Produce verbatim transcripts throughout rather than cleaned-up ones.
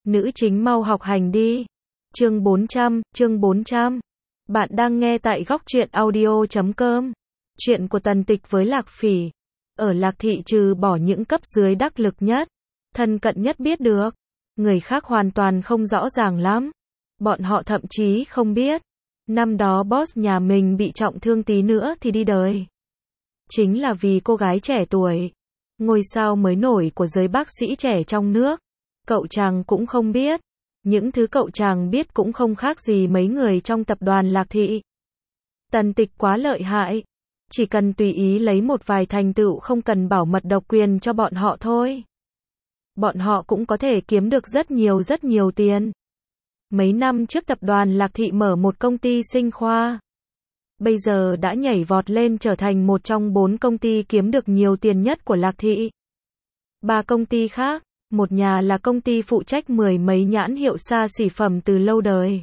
Nữ chính mau học hành đi. Chương bốn trăm, chương bốn trăm. Bạn đang nghe tại góc truyện audio chấm com. Chuyện của Tần Tịch với Lạc Phỉ. Ở Lạc Thị trừ bỏ những cấp dưới đắc lực nhất, thân cận nhất biết được, người khác hoàn toàn không rõ ràng lắm. Bọn họ thậm chí không biết, năm đó boss nhà mình bị trọng thương tí nữa thì đi đời. Chính là vì cô gái trẻ tuổi, ngôi sao mới nổi của giới bác sĩ trẻ trong nước. Cậu chàng cũng không biết. Những thứ cậu chàng biết cũng không khác gì mấy người trong tập đoàn Lạc Thị. Tần Tịch quá lợi hại. Chỉ cần tùy ý lấy một vài thành tựu không cần bảo mật độc quyền cho bọn họ thôi. Bọn họ cũng có thể kiếm được rất nhiều rất nhiều tiền. Mấy năm trước tập đoàn Lạc Thị mở một công ty sinh khoa. Bây giờ đã nhảy vọt lên trở thành một trong bốn công ty kiếm được nhiều tiền nhất của Lạc Thị. Ba công ty khác, một nhà là công ty phụ trách mười mấy nhãn hiệu xa xỉ phẩm từ lâu đời.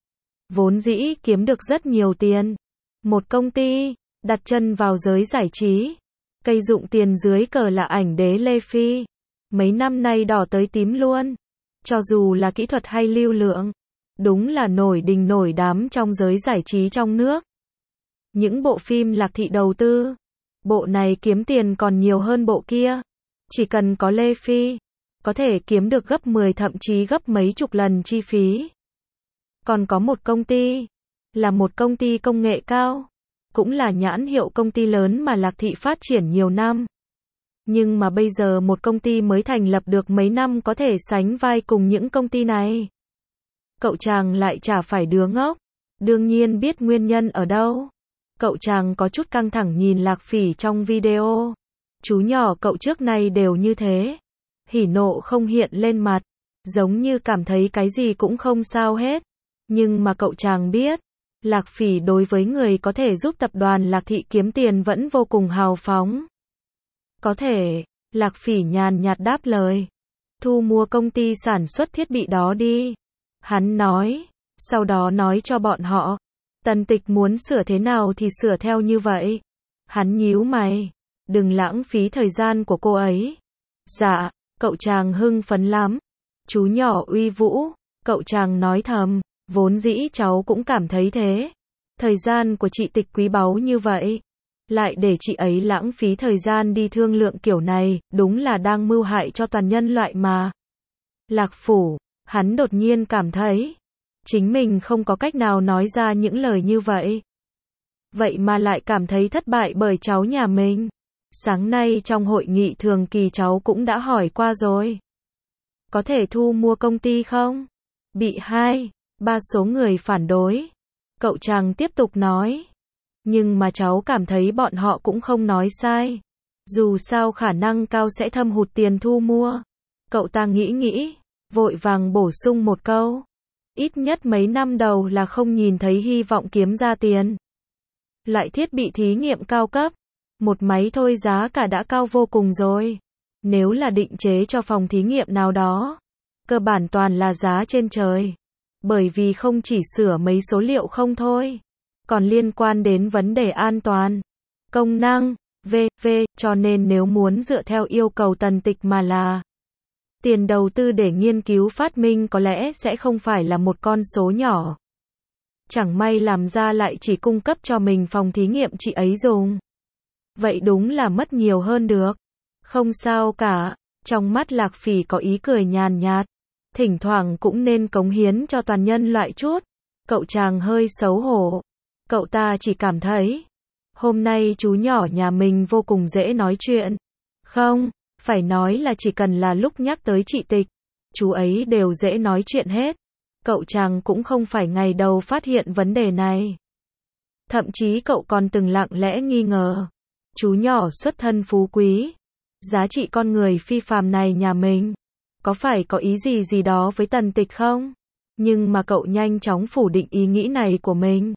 Vốn dĩ kiếm được rất nhiều tiền. Một công ty, đặt chân vào giới giải trí. Cây dụng tiền dưới cờ là ảnh đế Lê Phi. Mấy năm nay đỏ tới tím luôn. Cho dù là kỹ thuật hay lưu lượng, đúng là nổi đình nổi đám trong giới giải trí trong nước. Những bộ phim Lạc Thị đầu tư, bộ này kiếm tiền còn nhiều hơn bộ kia. Chỉ cần có Lê Phi, có thể kiếm được gấp mười thậm chí gấp mấy chục lần chi phí. Còn có một công ty, là một công ty công nghệ cao, cũng là nhãn hiệu công ty lớn mà Lạc Thị phát triển nhiều năm. Nhưng mà bây giờ một công ty mới thành lập được mấy năm có thể sánh vai cùng những công ty này. Cậu chàng lại chả phải đứa ngốc, đương nhiên biết nguyên nhân ở đâu. Cậu chàng có chút căng thẳng nhìn Lạc Phỉ trong video. Chú nhỏ cậu trước nay đều như thế. Hỉ nộ không hiện lên mặt, giống như cảm thấy cái gì cũng không sao hết. Nhưng mà cậu chàng biết, Lạc Phỉ đối với người có thể giúp tập đoàn Lạc Thị kiếm tiền vẫn vô cùng hào phóng. Có thể, Lạc Phỉ nhàn nhạt đáp lời. Thu mua công ty sản xuất thiết bị đó đi. Hắn nói, sau đó nói cho bọn họ, Tần Tịch muốn sửa thế nào thì sửa theo như vậy. Hắn nhíu mày, đừng lãng phí thời gian của cô ấy. Dạ, cậu chàng hưng phấn lắm. Chú nhỏ uy vũ, cậu chàng nói thầm, vốn dĩ cháu cũng cảm thấy thế. Thời gian của chị Tịch quý báu như vậy, lại để chị ấy lãng phí thời gian đi thương lượng kiểu này, đúng là đang mưu hại cho toàn nhân loại mà. Lạc Phủ, hắn đột nhiên cảm thấy, chính mình không có cách nào nói ra những lời như vậy. Vậy mà lại cảm thấy thất bại bởi cháu nhà mình. Sáng nay trong hội nghị thường kỳ cháu cũng đã hỏi qua rồi. Có thể thu mua công ty không? Bị hai, ba số người phản đối. Cậu chàng tiếp tục nói. Nhưng mà cháu cảm thấy bọn họ cũng không nói sai. Dù sao khả năng cao sẽ thâm hụt tiền thu mua. Cậu ta nghĩ nghĩ, vội vàng bổ sung một câu. Ít nhất mấy năm đầu là không nhìn thấy hy vọng kiếm ra tiền. Loại thiết bị thí nghiệm cao cấp, một máy thôi giá cả đã cao vô cùng rồi. Nếu là định chế cho phòng thí nghiệm nào đó, cơ bản toàn là giá trên trời. Bởi vì không chỉ sửa mấy số liệu không thôi, còn liên quan đến vấn đề an toàn, công năng, vân vân, cho nên nếu muốn dựa theo yêu cầu Tần Tịch mà là tiền đầu tư để nghiên cứu phát minh có lẽ sẽ không phải là một con số nhỏ. Chẳng may làm ra lại chỉ cung cấp cho mình phòng thí nghiệm chị ấy dùng. Vậy đúng là mất nhiều hơn được. Không sao cả, trong mắt Lạc Phỉ có ý cười nhàn nhạt. Thỉnh thoảng cũng nên cống hiến cho toàn nhân loại chút. Cậu chàng hơi xấu hổ. Cậu ta chỉ cảm thấy, hôm nay chú nhỏ nhà mình vô cùng dễ nói chuyện. Không, phải nói là chỉ cần là lúc nhắc tới chị Tịch, chú ấy đều dễ nói chuyện hết. Cậu chàng cũng không phải ngày đầu phát hiện vấn đề này. Thậm chí cậu còn từng lặng lẽ nghi ngờ. Chú nhỏ xuất thân phú quý, giá trị con người phi phàm này nhà mình, có phải có ý gì gì đó với Tần Tịch không? Nhưng mà cậu nhanh chóng phủ định ý nghĩ này của mình.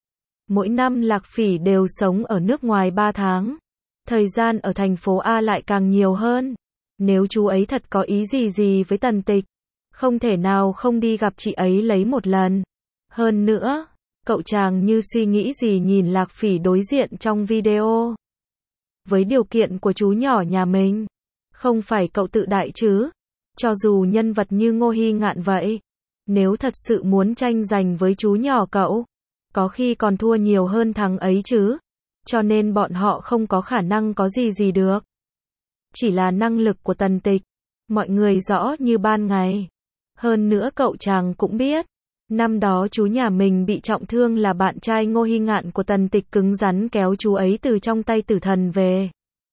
Mỗi năm Lạc Phỉ đều sống ở nước ngoài ba tháng. Thời gian ở thành phố A lại càng nhiều hơn. Nếu chú ấy thật có ý gì gì với Tần Tịch, không thể nào không đi gặp chị ấy lấy một lần. Hơn nữa, cậu chàng như suy nghĩ gì nhìn Lạc Phỉ đối diện trong video. Với điều kiện của chú nhỏ nhà mình, không phải cậu tự đại chứ? Cho dù nhân vật như Ngô Hy Ngạn vậy, nếu thật sự muốn tranh giành với chú nhỏ cậu, có khi còn thua nhiều hơn thằng ấy chứ. Cho nên bọn họ không có khả năng có gì gì được. Chỉ là năng lực của Tần Tịch, mọi người rõ như ban ngày. Hơn nữa cậu chàng cũng biết, năm đó chú nhà mình bị trọng thương là bạn trai Ngô Hy Ngạn của Tần Tịch cứng rắn kéo chú ấy từ trong tay tử thần về.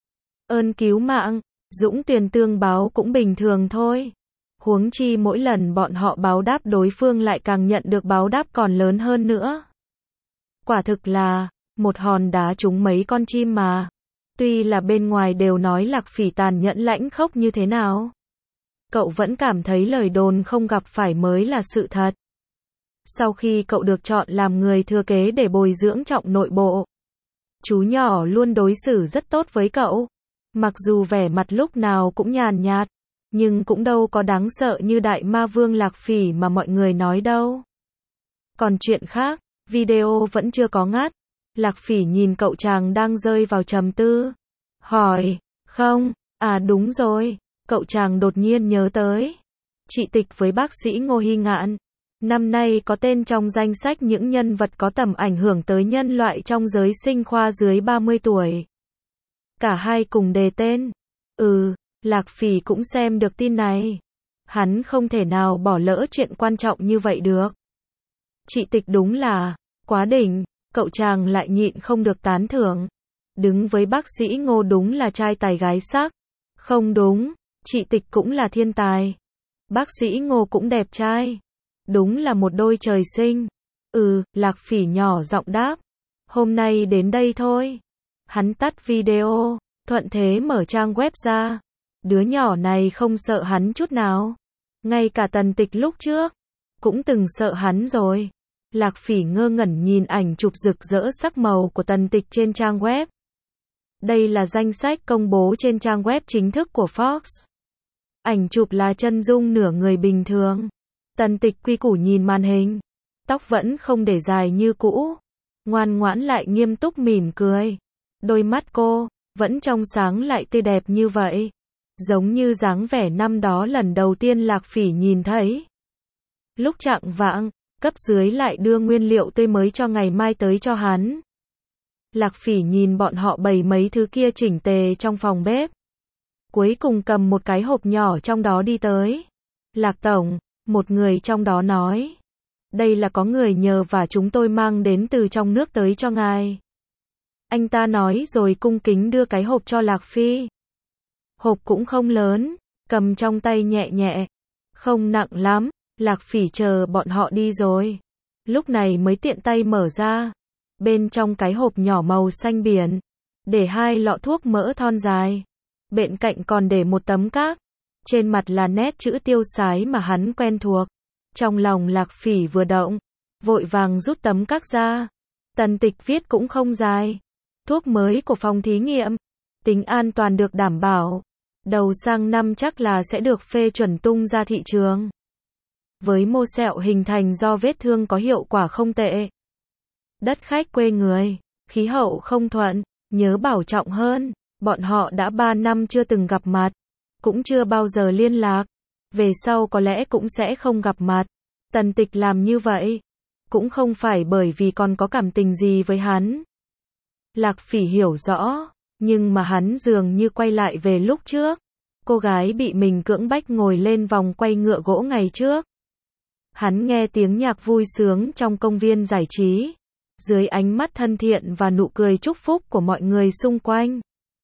Ơn cứu mạng, dũng tiền tương báo cũng bình thường thôi. Huống chi mỗi lần bọn họ báo đáp đối phương lại càng nhận được báo đáp còn lớn hơn nữa. Quả thực là một hòn đá trúng mấy con chim mà. Tuy là bên ngoài đều nói Lạc Phỉ tàn nhẫn lãnh khốc như thế nào, cậu vẫn cảm thấy lời đồn không gặp phải mới là sự thật. Sau khi cậu được chọn làm người thừa kế để bồi dưỡng trọng nội bộ, chú nhỏ luôn đối xử rất tốt với cậu. Mặc dù vẻ mặt lúc nào cũng nhàn nhạt, nhưng cũng đâu có đáng sợ như đại ma vương Lạc Phỉ mà mọi người nói đâu. Còn chuyện khác, video vẫn chưa có ngắt. Lạc Phỉ nhìn cậu chàng đang rơi vào trầm tư. Hỏi, không, à đúng rồi, cậu chàng đột nhiên nhớ tới. Chị Tịch với bác sĩ Ngô Hy Ngạn, năm nay có tên trong danh sách những nhân vật có tầm ảnh hưởng tới nhân loại trong giới sinh khoa dưới ba mươi tuổi. Cả hai cùng đề tên. Ừ, Lạc Phỉ cũng xem được tin này. Hắn không thể nào bỏ lỡ chuyện quan trọng như vậy được. Chị Tịch đúng là quá đỉnh, cậu chàng lại nhịn không được tán thưởng. Đứng với bác sĩ Ngô đúng là trai tài gái sắc. Không đúng, chị Tịch cũng là thiên tài. Bác sĩ Ngô cũng đẹp trai. Đúng là một đôi trời sinh. Ừ, Lạc Phỉ nhỏ giọng đáp. Hôm nay đến đây thôi. Hắn tắt video, thuận thế mở trang web ra. Đứa nhỏ này không sợ hắn chút nào. Ngay cả Tần Tịch lúc trước cũng từng sợ hắn rồi. Lạc Phỉ ngơ ngẩn nhìn ảnh chụp rực rỡ sắc màu của Tần Tịch trên trang web. Đây là danh sách công bố trên trang web chính thức của Fox. Ảnh chụp là chân dung nửa người bình thường. Tần Tịch quy củ nhìn màn hình. Tóc vẫn không để dài như cũ. Ngoan ngoãn lại nghiêm túc mỉm cười. Đôi mắt cô vẫn trong sáng lại tươi đẹp như vậy. Giống như dáng vẻ năm đó lần đầu tiên Lạc Phỉ nhìn thấy. Lúc chạng vạng, cấp dưới lại đưa nguyên liệu tươi mới cho ngày mai tới cho hắn. Lạc Phỉ nhìn bọn họ bày mấy thứ kia chỉnh tề trong phòng bếp. Cuối cùng cầm một cái hộp nhỏ trong đó đi tới. Lạc tổng, một người trong đó nói. Đây là có người nhờ và chúng tôi mang đến từ trong nước tới cho ngài. Anh ta nói rồi cung kính đưa cái hộp cho Lạc Phi. Hộp cũng không lớn, cầm trong tay nhẹ nhẹ. Không nặng lắm, Lạc Phỉ chờ bọn họ đi rồi. Lúc này mới tiện tay mở ra. Bên trong cái hộp nhỏ màu xanh biển, để hai lọ thuốc mỡ thon dài. Bên cạnh còn để một tấm các. Trên mặt là nét chữ tiêu sái mà hắn quen thuộc. Trong lòng Lạc Phỉ vừa động, vội vàng rút tấm các ra. Tần Tịch viết cũng không dài. Thuốc mới của phòng thí nghiệm. Tính an toàn được đảm bảo. Đầu sang năm chắc là sẽ được phê chuẩn tung ra thị trường. Với mô sẹo hình thành do vết thương có hiệu quả không tệ. Đất khách quê người, khí hậu không thuận, nhớ bảo trọng hơn. Bọn họ đã ba năm chưa từng gặp mặt, cũng chưa bao giờ liên lạc. Về sau có lẽ cũng sẽ không gặp mặt. Tần Tịch làm như vậy cũng không phải bởi vì còn có cảm tình gì với hắn. Lạc Phỉ hiểu rõ, nhưng mà hắn dường như quay lại về lúc trước. Cô gái bị mình cưỡng bách ngồi lên vòng quay ngựa gỗ ngày trước. Hắn nghe tiếng nhạc vui sướng trong công viên giải trí. Dưới ánh mắt thân thiện và nụ cười chúc phúc của mọi người xung quanh.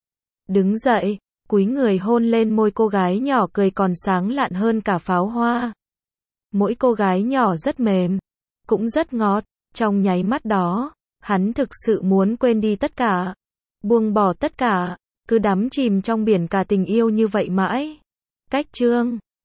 Đứng dậy, cúi người hôn lên môi cô gái nhỏ cười còn sáng lạn hơn cả pháo hoa. Mỗi cô gái nhỏ rất mềm, cũng rất ngọt. Trong nháy mắt đó, hắn thực sự muốn quên đi tất cả. Buông bỏ tất cả, cứ đắm chìm trong biển cả tình yêu như vậy mãi. Cách chương